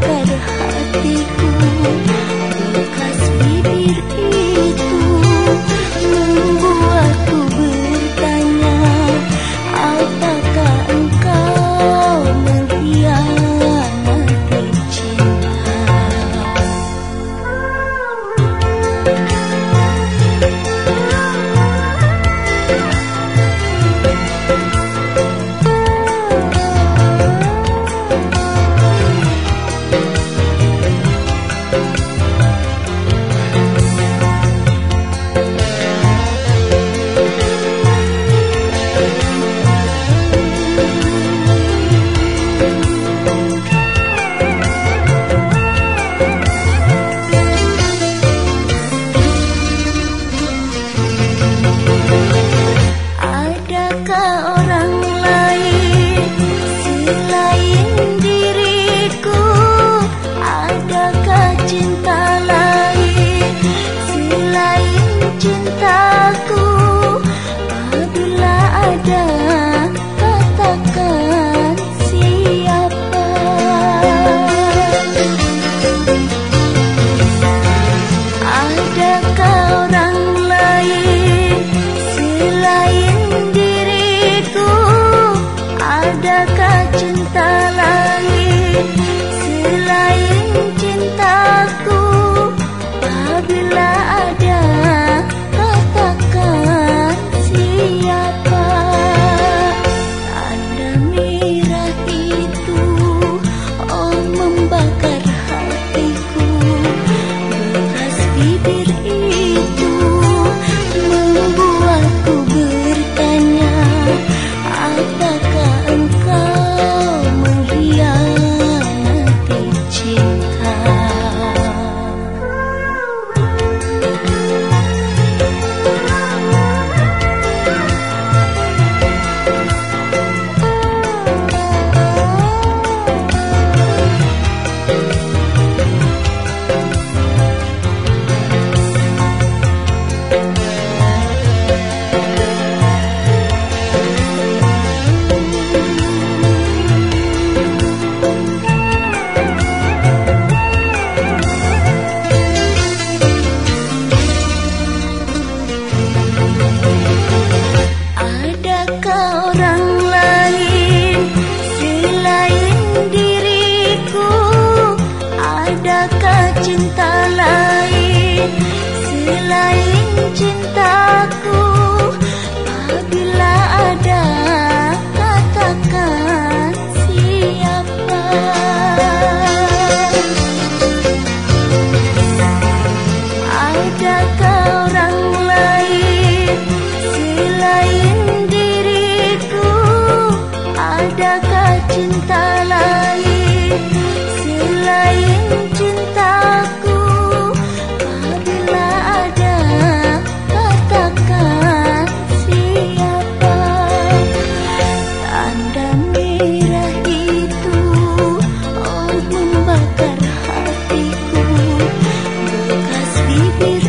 membakar hatiku. Bekas bibir itu membuatku bertanya, apakah engkau mengkhianati cinta? Adakah cinta lain selain cintaku? Apabila ada, katakan siapa. Tanda merah itu oh membakar hatiku. Bekas bibir itu membuatku bertanya, apakah engkau mengkhianati cinta? Adakah cinta lain selain cintaku? Apabila ada, katakan siapa. Adakah orang lain selain diriku? Adakah cinta lain selain cintaku? Apabila ada, katakan siapa. Tanda merah itu oh membakar hatiku. Bekas bibir